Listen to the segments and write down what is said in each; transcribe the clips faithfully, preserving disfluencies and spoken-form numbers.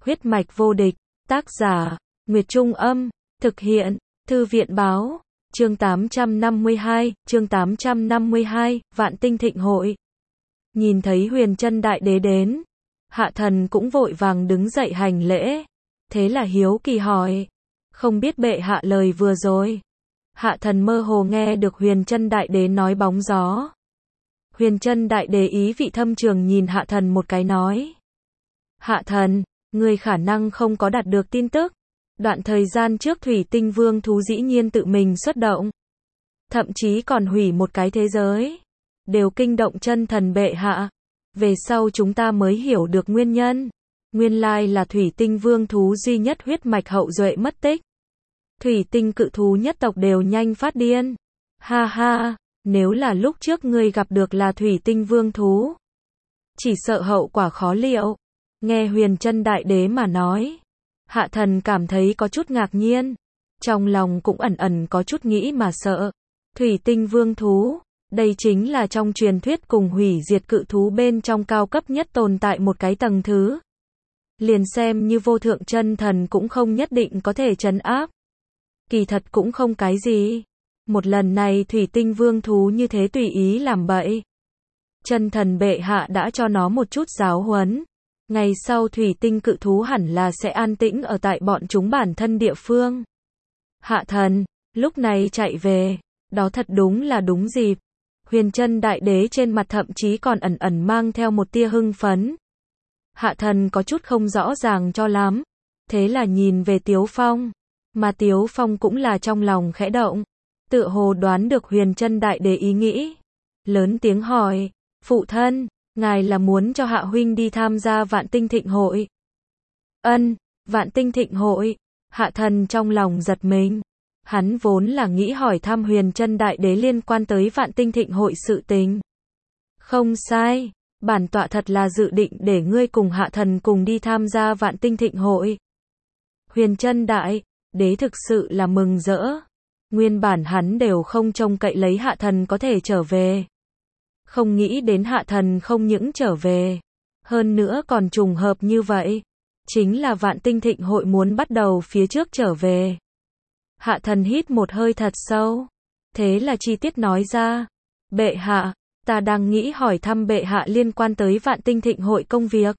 Huyết mạch vô địch, tác giả, Nguyệt Trung Âm, thực hiện, Thư viện Báo, chương tám trăm năm mươi hai, chương tám trăm năm mươi hai, Vạn Tinh Thịnh Hội. Nhìn thấy Huyền Chân Đại Đế đến, Hạ Thần cũng vội vàng đứng dậy hành lễ, thế là hiếu kỳ hỏi, không biết bệ hạ lời vừa rồi. Hạ Thần mơ hồ nghe được Huyền Chân Đại Đế nói bóng gió. Huyền Chân Đại Đế ý vị thâm trường nhìn Hạ Thần một cái nói, Hạ Thần, ngươi khả năng không có đạt được tin tức. Đoạn thời gian trước Thủy Tinh Vương thú dĩ nhiên tự mình xuất động, thậm chí còn hủy một cái thế giới, đều kinh động chân thần bệ hạ. Về sau chúng ta mới hiểu được nguyên nhân, nguyên lai là Thủy Tinh Vương thú duy nhất huyết mạch hậu duệ mất tích. Thủy Tinh cự thú nhất tộc đều nhanh phát điên. Ha ha, nếu là lúc trước ngươi gặp được là Thủy Tinh Vương thú, chỉ sợ hậu quả khó liệu. Nghe Huyền Chân Đại Đế mà nói, Hạ Thần cảm thấy có chút ngạc nhiên, trong lòng cũng ẩn ẩn có chút nghĩ mà sợ. Thủy Tinh Vương thú, đây chính là trong truyền thuyết cùng hủy diệt cự thú bên trong cao cấp nhất tồn tại một cái tầng thứ. Liền xem như vô thượng chân thần cũng không nhất định có thể trấn áp. Kỳ thật cũng không cái gì. Một lần này Thủy Tinh Vương thú như thế tùy ý làm bậy, chân thần bệ hạ đã cho nó một chút giáo huấn. Ngày sau Thủy Tinh cự thú hẳn là sẽ an tĩnh ở tại bọn chúng bản thân địa phương. Hạ Thần, lúc này chạy về, đó thật đúng là đúng dịp. Huyền Chân Đại Đế trên mặt thậm chí còn ẩn ẩn mang theo một tia hưng phấn. Hạ Thần có chút không rõ ràng cho lắm, thế là nhìn về Tiếu Phong, mà Tiếu Phong cũng là trong lòng khẽ động, tựa hồ đoán được Huyền Chân Đại Đế ý nghĩ, lớn tiếng hỏi, phụ thân, ngài là muốn cho Hạ huynh đi tham gia Vạn Tinh Thịnh Hội? Ân, Vạn Tinh Thịnh Hội. Hạ Thần trong lòng giật mình. Hắn vốn là nghĩ hỏi thăm Huyền Chân Đại Đế liên quan tới Vạn Tinh Thịnh Hội sự tình. Không sai, bản tọa thật là dự định để ngươi cùng Hạ Thần cùng đi tham gia Vạn Tinh Thịnh Hội. Huyền Chân Đại Đế thực sự là mừng rỡ. Nguyên bản hắn đều không trông cậy lấy Hạ Thần có thể trở về. Không nghĩ đến Hạ Thần không những trở về, hơn nữa còn trùng hợp như vậy. Chính là Vạn Tinh Thịnh Hội muốn bắt đầu phía trước trở về. Hạ Thần hít một hơi thật sâu, thế là chi tiết nói ra, bệ hạ, ta đang nghĩ hỏi thăm bệ hạ liên quan tới Vạn Tinh Thịnh Hội công việc.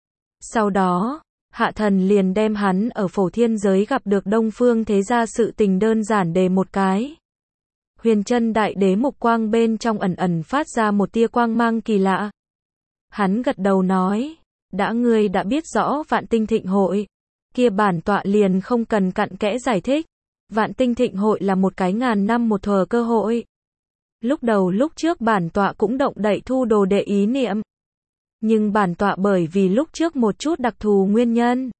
Sau đó, Hạ Thần liền đem hắn ở Phổ Thiên giới gặp được Đông Phương Thế Gia sự tình đơn giản đề một cái. Huyền Chân Đại Đế mục quang bên trong ẩn ẩn phát ra một tia quang mang kỳ lạ. Hắn gật đầu nói, đã ngươi đã biết rõ Vạn Tinh Thịnh Hội, kia bản tọa liền không cần cặn kẽ giải thích. Vạn Tinh Thịnh Hội là một cái ngàn năm một thuở cơ hội. Lúc đầu lúc trước bản tọa cũng động đậy thu đồ đệ ý niệm. Nhưng bản tọa bởi vì lúc trước một chút đặc thù nguyên nhân,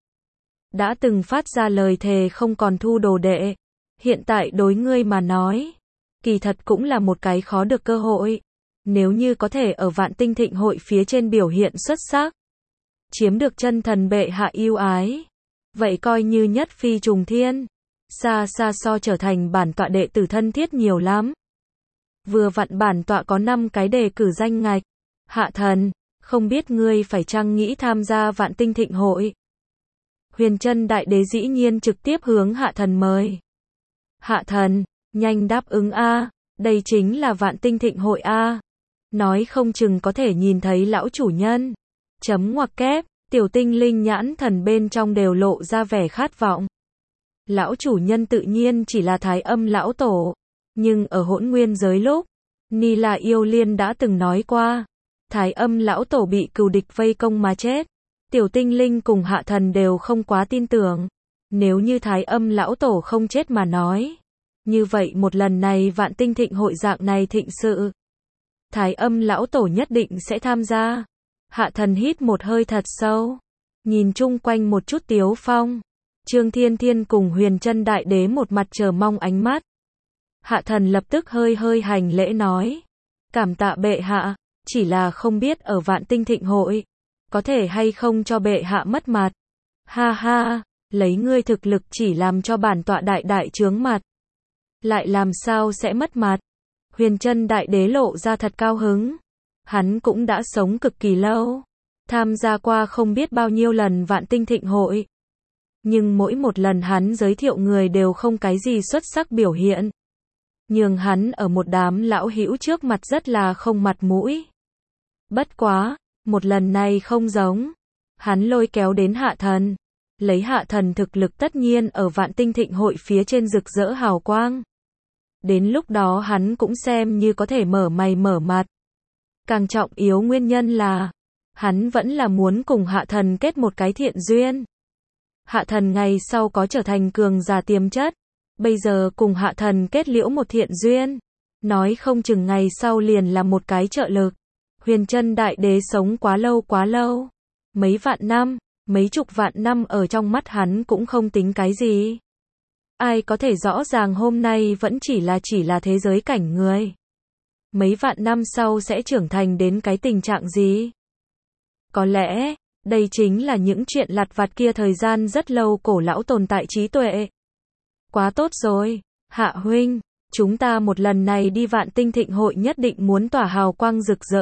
đã từng phát ra lời thề không còn thu đồ đệ. Hiện tại đối ngươi mà nói, kỳ thật cũng là một cái khó được cơ hội. Nếu như có thể ở Vạn Tinh Thịnh Hội phía trên biểu hiện xuất sắc, chiếm được chân thần bệ hạ yêu ái, vậy coi như nhất phi trùng thiên, xa xa so trở thành bản tọa đệ tử thân thiết nhiều lắm. Vừa vặn bản tọa có năm cái đề cử danh ngạch. Hạ Thần, không biết ngươi phải chăng nghĩ tham gia Vạn Tinh Thịnh Hội? Huyền Chân Đại Đế dĩ nhiên trực tiếp hướng Hạ Thần mời. Hạ Thần, nhanh đáp ứng a, đây chính là Vạn Tinh Thịnh Hội a. Nói không chừng có thể nhìn thấy lão chủ nhân. Chấm ngoặc kép, tiểu tinh linh nhãn thần bên trong đều lộ ra vẻ khát vọng. Lão chủ nhân tự nhiên chỉ là Thái Âm lão tổ, nhưng ở Hỗn Nguyên giới lúc, Ni La Yêu Liên đã từng nói qua, Thái Âm lão tổ bị cừu địch vây công mà chết. Tiểu tinh linh cùng Hạ Thần đều không quá tin tưởng. Nếu như Thái Âm lão tổ không chết mà nói, như vậy một lần này Vạn Tinh Thịnh Hội dạng này thịnh sự, Thái Âm lão tổ nhất định sẽ tham gia. Hạ Thần hít một hơi thật sâu, nhìn chung quanh một chút Tiếu Phong, Trương Thiên Thiên cùng Huyền Chân Đại Đế một mặt chờ mong ánh mắt. Hạ Thần lập tức hơi hơi hành lễ nói, cảm tạ bệ hạ, chỉ là không biết ở Vạn Tinh Thịnh Hội, có thể hay không cho bệ hạ mất mặt. Ha ha, lấy ngươi thực lực chỉ làm cho bản tọa đại đại chướng mặt, lại làm sao sẽ mất mặt. Huyền Chân Đại Đế lộ ra thật cao hứng. Hắn cũng đã sống cực kỳ lâu, tham gia qua không biết bao nhiêu lần Vạn Tinh Thịnh Hội. Nhưng mỗi một lần hắn giới thiệu người đều không cái gì xuất sắc biểu hiện. Nhường hắn ở một đám lão hữu trước mặt rất là không mặt mũi. Bất quá, một lần này không giống. Hắn lôi kéo đến Hạ Thần. Lấy Hạ Thần thực lực tất nhiên ở Vạn Tinh Thịnh Hội phía trên rực rỡ hào quang. Đến lúc đó hắn cũng xem như có thể mở mày mở mặt. Càng trọng yếu nguyên nhân là, hắn vẫn là muốn cùng Hạ Thần kết một cái thiện duyên. Hạ Thần ngày sau có trở thành cường giả tiềm chất, bây giờ cùng Hạ Thần kết liễu một thiện duyên, nói không chừng ngày sau liền là một cái trợ lực. Huyền Chân Đại Đế sống quá lâu quá lâu, mấy vạn năm, mấy chục vạn năm ở trong mắt hắn cũng không tính cái gì. Ai có thể rõ ràng hôm nay vẫn chỉ là chỉ là thế giới cảnh người. Mấy vạn năm sau sẽ trưởng thành đến cái tình trạng gì? Có lẽ, đây chính là những chuyện lặt vặt kia thời gian rất lâu cổ lão tồn tại trí tuệ. Quá tốt rồi, Hạ huynh, chúng ta một lần này đi Vạn Tinh Thịnh Hội nhất định muốn tỏa hào quang rực rỡ.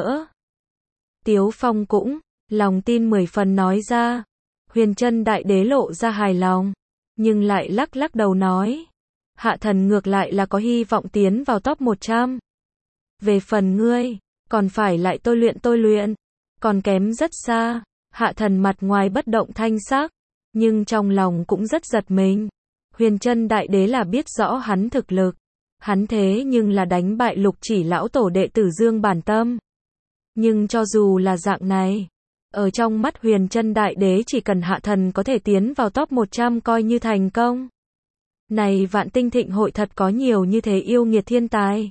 Tiếu Phong cũng, lòng tin mười phần nói ra. Huyền Chân Đại Đế lộ ra hài lòng, nhưng lại lắc lắc đầu nói. Hạ Thần ngược lại là có hy vọng tiến vào top một trăm. Về phần ngươi, còn phải lại tôi luyện tôi luyện, còn kém rất xa. Hạ Thần mặt ngoài bất động thanh sắc, nhưng trong lòng cũng rất giật mình. Huyền Chân Đại Đế là biết rõ hắn thực lực. Hắn thế nhưng là đánh bại Lục Chỉ lão tổ đệ tử Dương Bản Tâm. Nhưng cho dù là dạng này, ở trong mắt Huyền Chân Đại Đế chỉ cần Hạ Thần có thể tiến vào top một trăm coi như thành công. Này Vạn Tinh Thịnh Hội thật có nhiều như thế yêu nghiệt thiên tài.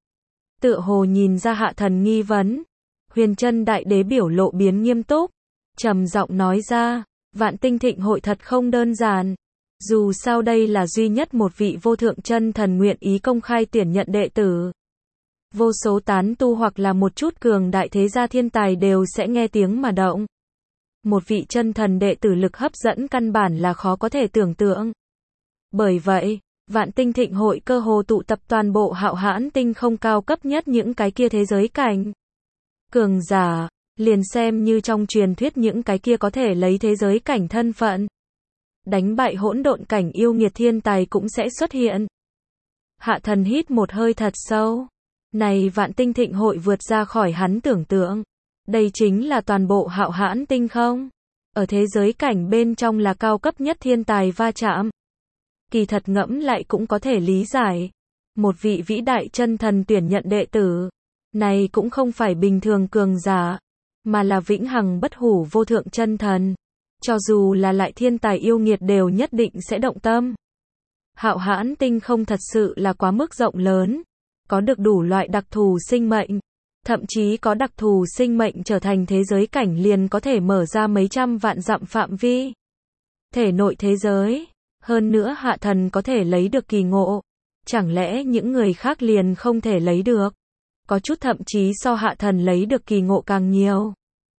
Tựa hồ nhìn ra Hạ Thần nghi vấn, Huyền Chân Đại Đế biểu lộ biến nghiêm túc, trầm giọng nói ra, Vạn Tinh Thịnh Hội thật không đơn giản. Dù sao đây là duy nhất một vị vô thượng chân thần nguyện ý công khai tuyển nhận đệ tử. Vô số tán tu hoặc là một chút cường đại thế gia thiên tài đều sẽ nghe tiếng mà động. Một vị chân thần đệ tử lực hấp dẫn căn bản là khó có thể tưởng tượng. Bởi vậy, Vạn Tinh Thịnh Hội cơ hồ tụ tập toàn bộ Hạo Hãn Tinh không cao cấp nhất những cái kia thế giới cảnh. Cường giả, liền xem như trong truyền thuyết những cái kia có thể lấy thế giới cảnh thân phận. Đánh bại hỗn độn cảnh yêu nghiệt thiên tài cũng sẽ xuất hiện. Hạ Thần hít một hơi thật sâu. Này Vạn Tinh Thịnh Hội vượt ra khỏi hắn tưởng tượng. Đây chính là toàn bộ Hạo Hãn Tinh không? Ở thế giới cảnh bên trong là cao cấp nhất thiên tài va chạm. Kỳ thật ngẫm lại cũng có thể lý giải. Một vị vĩ đại chân thần tuyển nhận đệ tử. Này cũng không phải bình thường cường giả, mà là vĩnh hằng bất hủ vô thượng chân thần. Cho dù là lại thiên tài yêu nghiệt đều nhất định sẽ động tâm. Hạo Hãn Tinh không thật sự là quá mức rộng lớn. Có được đủ loại đặc thù sinh mệnh. Thậm chí có đặc thù sinh mệnh trở thành thế giới cảnh liền có thể mở ra mấy trăm vạn dặm phạm vi. Thể nội thế giới. Hơn nữa Hạ Thần có thể lấy được kỳ ngộ. Chẳng lẽ những người khác liền không thể lấy được? Có chút thậm chí so Hạ Thần lấy được kỳ ngộ càng nhiều.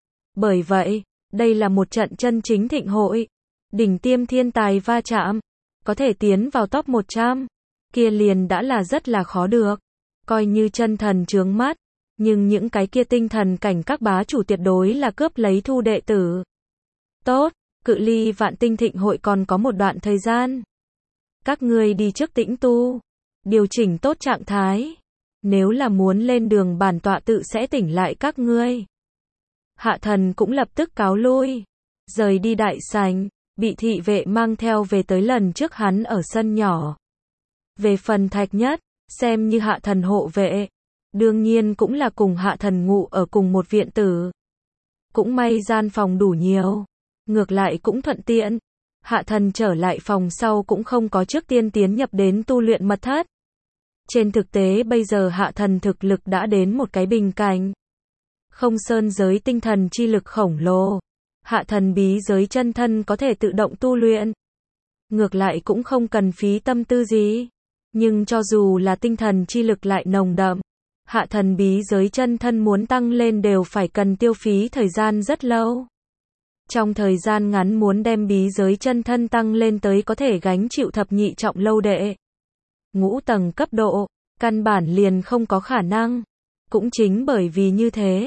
Bởi vậy, đây là một trận chân chính thịnh hội. Đỉnh tiêm thiên tài va chạm. Có thể tiến vào top một trăm. Kia liền đã là rất là khó được. Coi như chân thần chướng mắt. Nhưng những cái kia tinh thần cảnh các bá chủ tuyệt đối là cướp lấy thu đệ tử. Tốt, cự ly Vạn Tinh Thịnh Hội còn có một đoạn thời gian. Các ngươi đi trước tĩnh tu. Điều chỉnh tốt trạng thái. Nếu là muốn lên đường bản tọa tự sẽ tỉnh lại các ngươi. Hạ Thần cũng lập tức cáo lui. Rời đi đại sảnh, bị thị vệ mang theo về tới lần trước hắn ở sân nhỏ. Về phần Thạch Nhất, xem như Hạ Thần hộ vệ. Đương nhiên cũng là cùng Hạ Thần ngủ ở cùng một viện tử. Cũng may gian phòng đủ nhiều. Ngược lại cũng thuận tiện. Hạ Thần trở lại phòng sau cũng không có trước tiên tiến nhập đến tu luyện mật thất. Trên thực tế bây giờ Hạ Thần thực lực đã đến một cái bình cảnh. Không sơn giới tinh thần chi lực khổng lồ. Hạ Thần bí giới chân thân có thể tự động tu luyện. Ngược lại cũng không cần phí tâm tư gì. Nhưng cho dù là tinh thần chi lực lại nồng đậm. Hạ Thần bí giới chân thân muốn tăng lên đều phải cần tiêu phí thời gian rất lâu. Trong thời gian ngắn muốn đem bí giới chân thân tăng lên tới có thể gánh chịu thập nhị trọng lâu đệ. Ngũ tầng cấp độ, căn bản liền không có khả năng. Cũng chính bởi vì như thế,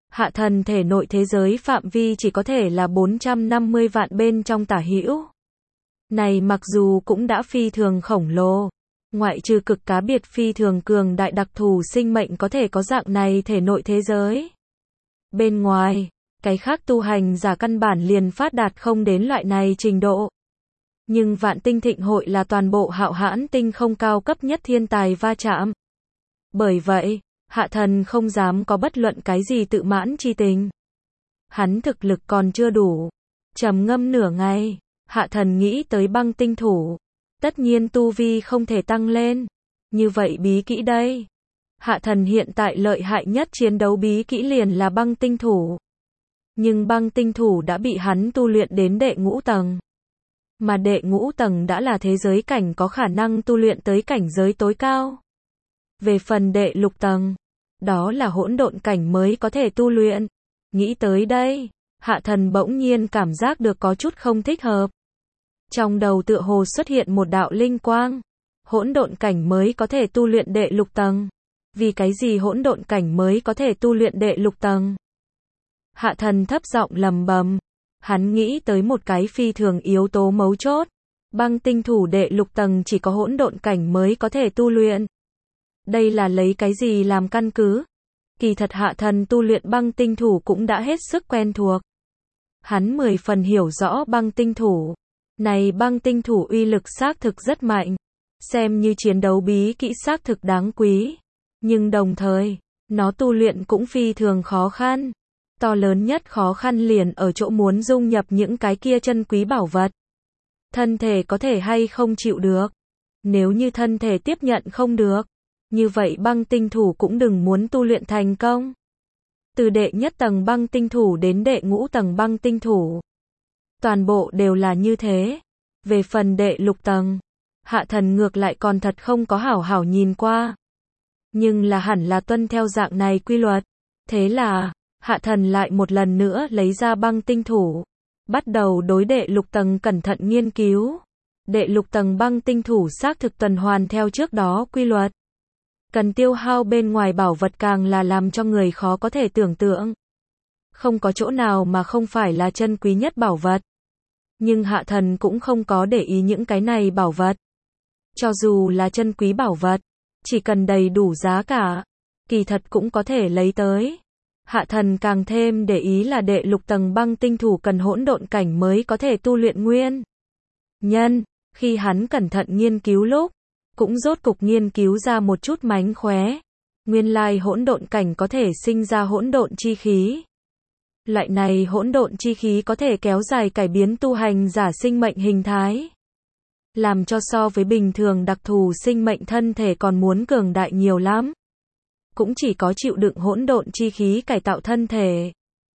Hạ thần thể nội thế giới phạm vi chỉ có thể là bốn trăm năm mươi vạn bên trong tả hữu. Này mặc dù cũng đã phi thường khổng lồ, ngoại trừ cực cá biệt phi thường cường đại đặc thù sinh mệnh có thể có dạng này thể nội thế giới. Bên ngoài, cái khác tu hành giả căn bản liền phát đạt không đến loại này trình độ. Nhưng Vạn Tinh Thịnh Hội là toàn bộ Hạo Hãn tinh không cao cấp nhất thiên tài va chạm. Bởi vậy, Hạ thần không dám có bất luận cái gì tự mãn chi tình. Hắn thực lực còn chưa đủ. Trầm ngâm nửa ngày, Hạ thần nghĩ tới băng tinh thủ. Tất nhiên tu vi không thể tăng lên. Như vậy bí kỹ đây. Hạ thần hiện tại lợi hại nhất chiến đấu bí kỹ liền là băng tinh thủ. Nhưng băng tinh thủ đã bị hắn tu luyện đến đệ ngũ tầng. Mà đệ ngũ tầng đã là thế giới cảnh có khả năng tu luyện tới cảnh giới tối cao. Về phần đệ lục tầng, đó là hỗn độn cảnh mới có thể tu luyện. Nghĩ tới đây, Hạ thần bỗng nhiên cảm giác được có chút không thích hợp. Trong đầu tựa hồ xuất hiện một đạo linh quang. Hỗn độn cảnh mới có thể tu luyện đệ lục tầng. Vì cái gì hỗn độn cảnh mới có thể tu luyện đệ lục tầng? Hạ thần thấp giọng lầm bầm. Hắn nghĩ tới một cái phi thường yếu tố mấu chốt. Băng tinh thủ đệ lục tầng chỉ có hỗn độn cảnh mới có thể tu luyện. Đây là lấy cái gì làm căn cứ? Kỳ thật Hạ thần tu luyện băng tinh thủ cũng đã hết sức quen thuộc. Hắn mười phần hiểu rõ băng tinh thủ. Này băng tinh thủ uy lực xác thực rất mạnh. Xem như chiến đấu bí kỹ xác thực đáng quý. Nhưng đồng thời, nó tu luyện cũng phi thường khó khăn. To lớn nhất khó khăn liền ở chỗ muốn dung nhập những cái kia chân quý bảo vật. Thân thể có thể hay không chịu được. Nếu như thân thể tiếp nhận không được, như vậy băng tinh thủ cũng đừng muốn tu luyện thành công. Từ đệ nhất tầng băng tinh thủ đến đệ ngũ tầng băng tinh thủ. Toàn bộ đều là như thế. Về phần đệ lục tầng, Hạ thần ngược lại còn thật không có hảo hảo nhìn qua. Nhưng là hẳn là tuân theo dạng này quy luật. Thế là, Hạ thần lại một lần nữa lấy ra băng tinh thủ. Bắt đầu đối đệ lục tầng cẩn thận nghiên cứu. Đệ lục tầng băng tinh thủ xác thực tuần hoàn theo trước đó quy luật. Cần tiêu hao bên ngoài bảo vật càng là làm cho người khó có thể tưởng tượng. Không có chỗ nào mà không phải là chân quý nhất bảo vật. Nhưng Hạ thần cũng không có để ý những cái này bảo vật. Cho dù là chân quý bảo vật, chỉ cần đầy đủ giá cả, kỳ thật cũng có thể lấy tới. Hạ thần càng thêm để ý là đệ lục tầng băng tinh thủ cần hỗn độn cảnh mới có thể tu luyện nguyên. Nhân, khi hắn cẩn thận nghiên cứu lúc, cũng rốt cục nghiên cứu ra một chút mánh khóe. Nguyên lai hỗn độn cảnh có thể sinh ra hỗn độn chi khí. Loại này hỗn độn chi khí có thể kéo dài cải biến tu hành giả sinh mệnh hình thái. Làm cho so với bình thường đặc thù sinh mệnh thân thể còn muốn cường đại nhiều lắm. Cũng chỉ có chịu đựng hỗn độn chi khí cải tạo thân thể,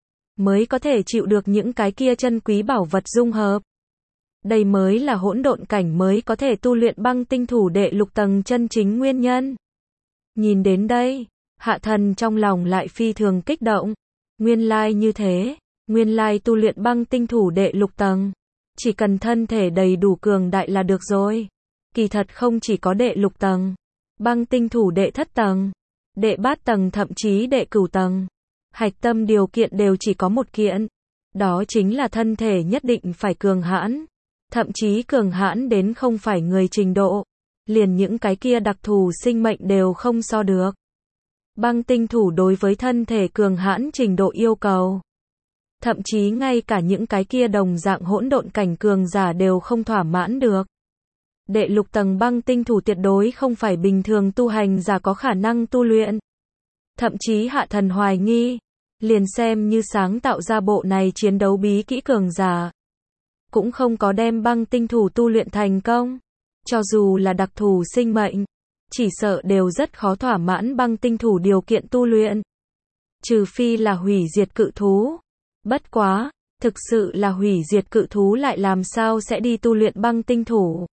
mới có thể chịu được những cái kia chân quý bảo vật dung hợp. Đây mới là hỗn độn cảnh mới có thể tu luyện băng tinh thủ đệ lục tầng chân chính nguyên nhân. Nhìn đến đây, Hạ thần trong lòng lại phi thường kích động. Nguyên lai như thế, nguyên lai tu luyện băng tinh thủ đệ lục tầng. Chỉ cần thân thể đầy đủ cường đại là được rồi. Kỳ thật không chỉ có đệ lục tầng. Băng tinh thủ đệ thất tầng, đệ bát tầng thậm chí đệ cửu tầng. Hạch tâm điều kiện đều chỉ có một kiện. Đó chính là thân thể nhất định phải cường hãn. Thậm chí cường hãn đến không phải người trình độ. Liền những cái kia đặc thù sinh mệnh đều không so được. Băng tinh thủ đối với thân thể cường hãn trình độ yêu cầu. Thậm chí ngay cả những cái kia đồng dạng hỗn độn cảnh cường giả đều không thỏa mãn được. Đệ lục tầng băng tinh thủ tuyệt đối không phải bình thường tu hành giả có khả năng tu luyện. Thậm chí Hạ thần hoài nghi, liền xem như sáng tạo ra bộ này chiến đấu bí kỹ cường giả, cũng không có đem băng tinh thủ tu luyện thành công. Cho dù là đặc thù sinh mệnh, chỉ sợ đều rất khó thỏa mãn băng tinh thủ điều kiện tu luyện. Trừ phi là hủy diệt cự thú. Bất quá, thực sự là hủy diệt cự thú lại làm sao sẽ đi tu luyện băng tinh thủ.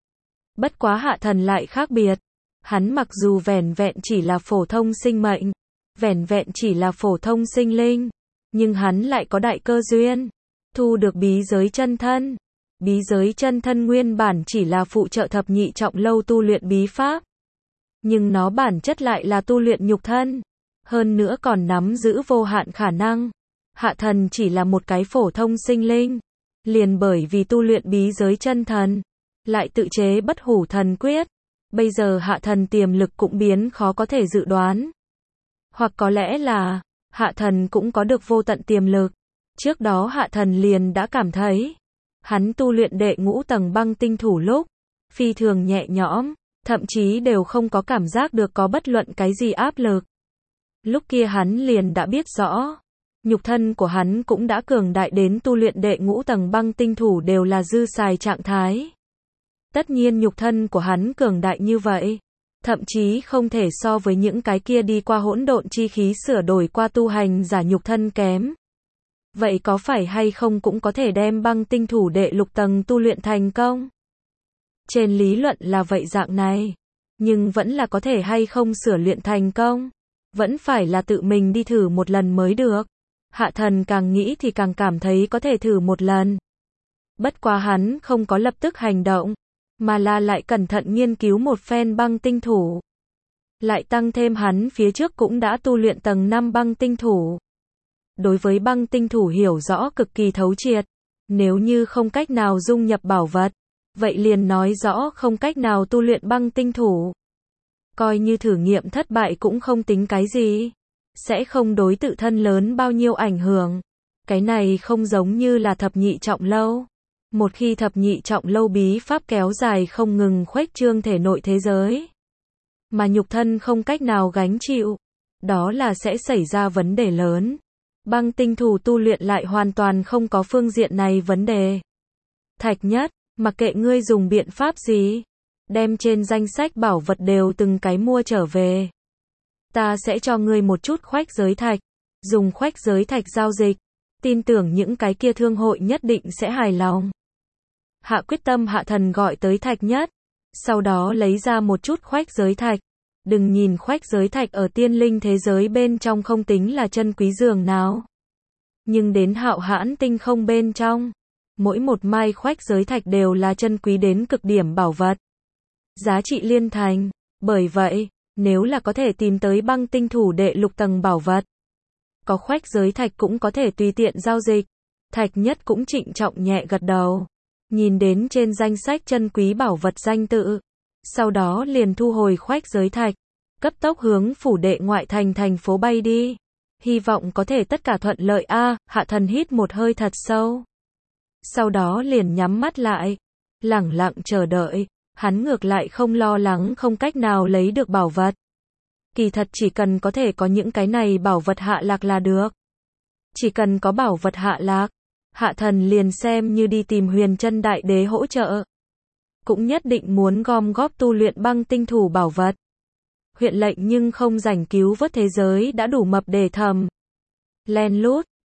Bất quá Hạ thần lại khác biệt. Hắn mặc dù vẻn vẹn chỉ là phổ thông sinh mệnh, vẻn vẹn chỉ là phổ thông sinh linh, nhưng hắn lại có đại cơ duyên, thu được bí giới chân thân. Bí giới chân thân nguyên bản chỉ là phụ trợ thập nhị trọng lâu tu luyện bí pháp. Nhưng nó bản chất lại là tu luyện nhục thân. hơn nữa còn nắm giữ vô hạn khả năng. Hạ thần chỉ là một cái phổ thông sinh linh, liền bởi vì tu luyện bí giới chân thần, lại tự chế bất hủ thần quyết, bây giờ hạ thần tiềm lực cũng biến khó có thể dự đoán. Hoặc có lẽ là, hạ thần cũng có được vô tận tiềm lực. Trước đó hạ thần liền đã cảm thấy, hắn tu luyện đệ ngũ tầng băng tinh thủ lúc, phi thường nhẹ nhõm, thậm chí đều không có cảm giác được có bất luận cái gì áp lực. Lúc kia hắn liền đã biết rõ, nhục thân của hắn cũng đã cường đại đến tu luyện đệ ngũ tầng băng tinh thủ đều là dư xài trạng thái. Tất nhiên nhục thân của hắn cường đại như vậy, thậm chí không thể so với những cái kia đi qua hỗn độn chi khí sửa đổi qua tu hành giả nhục thân kém. Vậy có phải hay không cũng có thể đem băng tinh thủ đệ lục tầng tu luyện thành công? Trên lý luận là vậy dạng này, nhưng vẫn là có thể hay không sửa luyện thành công, vẫn phải là tự mình đi thử một lần mới được. Hạ thần càng nghĩ thì càng cảm thấy có thể thử một lần. Bất quá hắn không có lập tức hành động, mà là lại cẩn thận nghiên cứu một phen băng tinh thủ. Lại tăng thêm hắn phía trước cũng đã tu luyện tầng năm băng tinh thủ. Đối với băng tinh thủ hiểu rõ cực kỳ thấu triệt, nếu như không cách nào dung nhập bảo vật, vậy liền nói rõ không cách nào tu luyện băng tinh thủ. Coi như thử nghiệm thất bại cũng không tính cái gì, sẽ không đối tự thân lớn bao nhiêu ảnh hưởng. Cái này không giống như là thập nhị trọng lâu. Một khi thập nhị trọng lâu bí pháp kéo dài không ngừng khuếch trương thể nội thế giới, mà nhục thân không cách nào gánh chịu, đó là sẽ xảy ra vấn đề lớn. Băng tinh thủ tu luyện lại hoàn toàn không có phương diện này vấn đề. Thạch Nhất, mặc kệ ngươi dùng biện pháp gì, đem trên danh sách bảo vật đều từng cái mua trở về. Ta sẽ cho ngươi một chút khoách giới thạch, dùng khoách giới thạch giao dịch, tin tưởng những cái kia thương hội nhất định sẽ hài lòng. Hạ quyết tâm hạ thần gọi tới Thạch Nhất, sau đó lấy ra một chút khoách giới thạch. Đừng nhìn khoách giới thạch ở tiên linh thế giới bên trong không tính là chân quý dường nào, nhưng đến hạo hãn tinh không bên trong, mỗi một mai khoách giới thạch đều là chân quý đến cực điểm bảo vật, giá trị liên thành. Bởi vậy, nếu là có thể tìm tới băng tinh thủ đệ lục tầng bảo vật, có khoách giới thạch cũng có thể tùy tiện giao dịch. Thạch Nhất cũng trịnh trọng nhẹ gật đầu, nhìn đến trên danh sách chân quý bảo vật danh tự, sau đó liền thu hồi khoách giới thạch, cấp tốc hướng phủ đệ ngoại thành thành phố bay đi. Hy vọng có thể tất cả thuận lợi a. À, hạ thần hít một hơi thật sâu, sau đó liền nhắm mắt lại, lẳng lặng chờ đợi. Hắn ngược lại không lo lắng không cách nào lấy được bảo vật. Kỳ thật chỉ cần có thể có những cái này bảo vật hạ lạc là được. Chỉ cần có bảo vật hạ lạc, hạ thần liền xem như đi tìm Huyền Chân Đại Đế hỗ trợ. Cũng nhất định muốn gom góp tu luyện băng tinh thủ bảo vật. Huyện lệnh nhưng không rảnh cứu vớt thế giới đã đủ mập để thầm. Len lút,